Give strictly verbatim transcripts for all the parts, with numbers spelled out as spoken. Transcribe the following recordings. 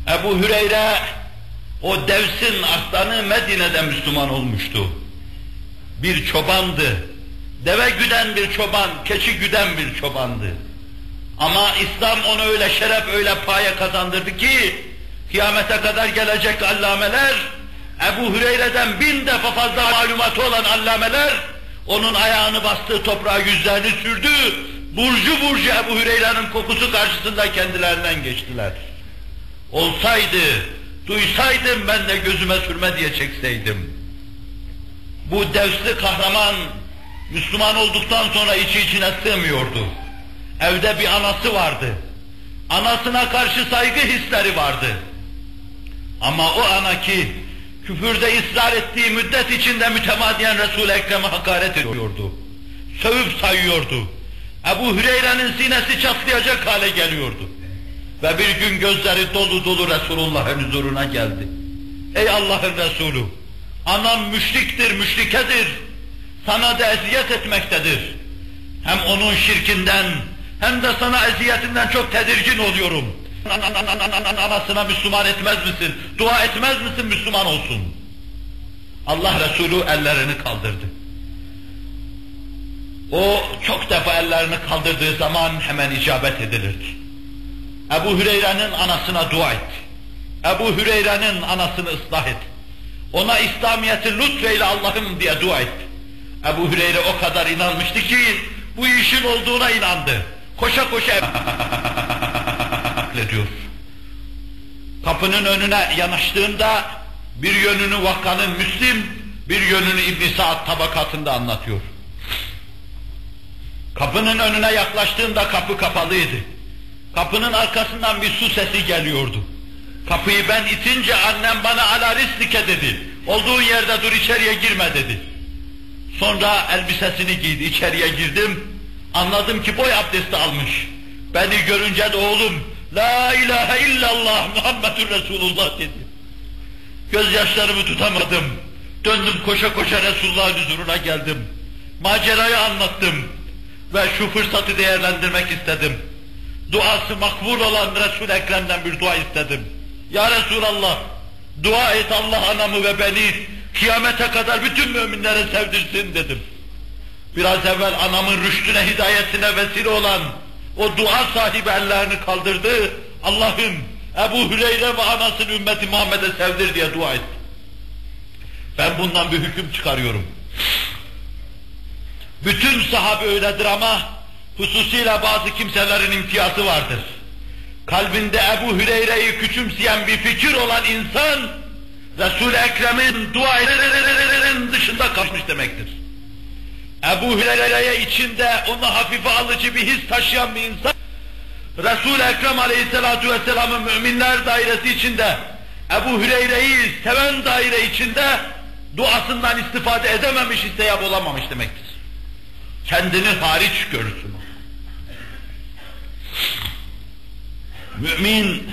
Ebu Hüreyre, o Devs'in aslanı Medine'de Müslüman olmuştu. Bir çobandı. Deve güden bir çoban, keçi güden bir çobandı. Ama İslam onu öyle şeref, öyle paye kazandırdı ki, kıyamete kadar gelecek allameler, Ebu Hüreyre'den bin defa fazla malumatı olan allameler, onun ayağını bastığı toprağa yüzlerini sürdü, burcu burcu Ebu Hüreyre'nin kokusu karşısında kendilerinden geçtiler. Olsaydı, duysaydım ben de gözüme sürme diye çekseydim. Bu Devsli kahraman, Müslüman olduktan sonra içi içine sığmıyordu. Evde bir anası vardı. Anasına karşı saygı hisleri vardı. Ama o ana ki, küfürde ısrar ettiği müddet içinde mütemadiyen Resul-i Ekrem'e hakaret ediyordu. Sövüp sayıyordu. Ebu Hüreyre'nin sinesi çatlayacak hale geliyordu. Ve bir gün gözleri dolu dolu Resulullah'ın huzuruna geldi. Ey Allah'ın Resulü! Anam müşriktir, müşrikedir. Sana da eziyet etmektedir. Hem onun şirkinden, hem de sana eziyetinden çok tedirgin oluyorum. Anasına Müslüman etmez misin? Dua etmez misin Müslüman olsun? Allah Resulü ellerini kaldırdı. O çok defa ellerini kaldırdığı zaman hemen icabet edilirdi. Ebu Hüreyre'nin anasına dua et. Ebu Hüreyre'nin anasını ıslah et. Ona İslamiyet'i lütfeyle Allah'ım diye dua et. Ebu Hüreyre o kadar inanmıştı ki bu işin olduğuna inandı. Koşa koşa diyor. Kapının önüne yanaştığında bir yönünü Vakkanın Müslim, bir yönünü İbn-i Sa'd tabakatında anlatıyor. Kapının önüne yaklaştığında kapı kapalıydı. Kapının arkasından bir su sesi geliyordu. Kapıyı ben itince annem bana ala rislike dedi. Olduğun yerde dur, içeriye girme dedi. Sonra elbisesini giydi, içeriye girdim. Anladım ki boy abdesti almış. Beni görünce de oğlum, La ilahe illallah Muhammedur Resulullah dedi. Gözyaşlarımı tutamadım. Döndüm koşa koşa Resulullah'ın huzuruna geldim. Macerayı anlattım. Ve şu fırsatı değerlendirmek istedim. Duası makbul olan Resul-i Ekrem'den bir dua istedim. Ya Resulallah, dua et Allah anamı ve beni kıyamete kadar bütün müminlere sevdirsin dedim. Biraz evvel anamın rüştüne, hidayetine vesile olan o dua sahibi ellerini kaldırdı. Allah'ım Ebu Hüreyre ve anasını ümmeti Muhammed'e sevdir diye dua etti. Ben bundan bir hüküm çıkarıyorum. Bütün sahabe öyledir ama hususiyle bazı kimselerin imtiyazı vardır. Kalbinde Ebu Hüreyre'yi küçümseyen bir fikir olan insan, Resul-i Ekrem'in dua ederlerin dışında kalmış demektir. Ebu Hüreyre'ye içinde onu hafife alıcı bir his taşıyan bir insan, Resul-i Ekrem Aleyhisselatü Vesselam'ın müminler dairesi içinde, Ebu Hüreyre'yi seven daire içinde duasından istifade edememiş, isteyap olamamış demektir. Kendini hariç görsün. Mümin,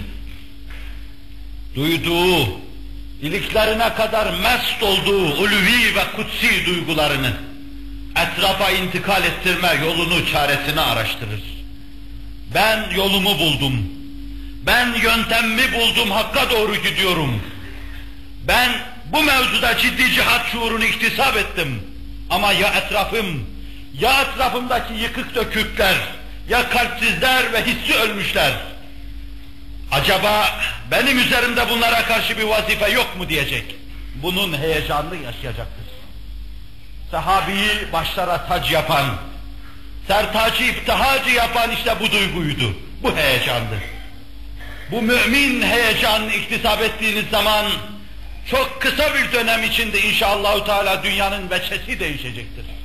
duyduğu, iliklerine kadar mest olduğu ulvi ve kutsi duygularını etrafa intikal ettirme yolunu, çaresini araştırır. Ben yolumu buldum. Ben yöntemimi buldum, Hakk'a doğru gidiyorum. Ben bu mevzuda ciddi cihat şuurunu iktisap ettim. Ama ya etrafım, ya etrafımdaki yıkık dökükler, ya kalpsizler ve hissi ölmüşler. Acaba benim üzerimde bunlara karşı bir vazife yok mu diyecek. Bunun heyecanını yaşayacaktır. Sahabiyi başlara tac yapan, sertacı iptihacı yapan işte bu duyguydu, bu heyecandı. Bu mümin heyecanını iktisap ettiğiniz zaman çok kısa bir dönem içinde inşallahü teala dünyanın veçesi değişecektir.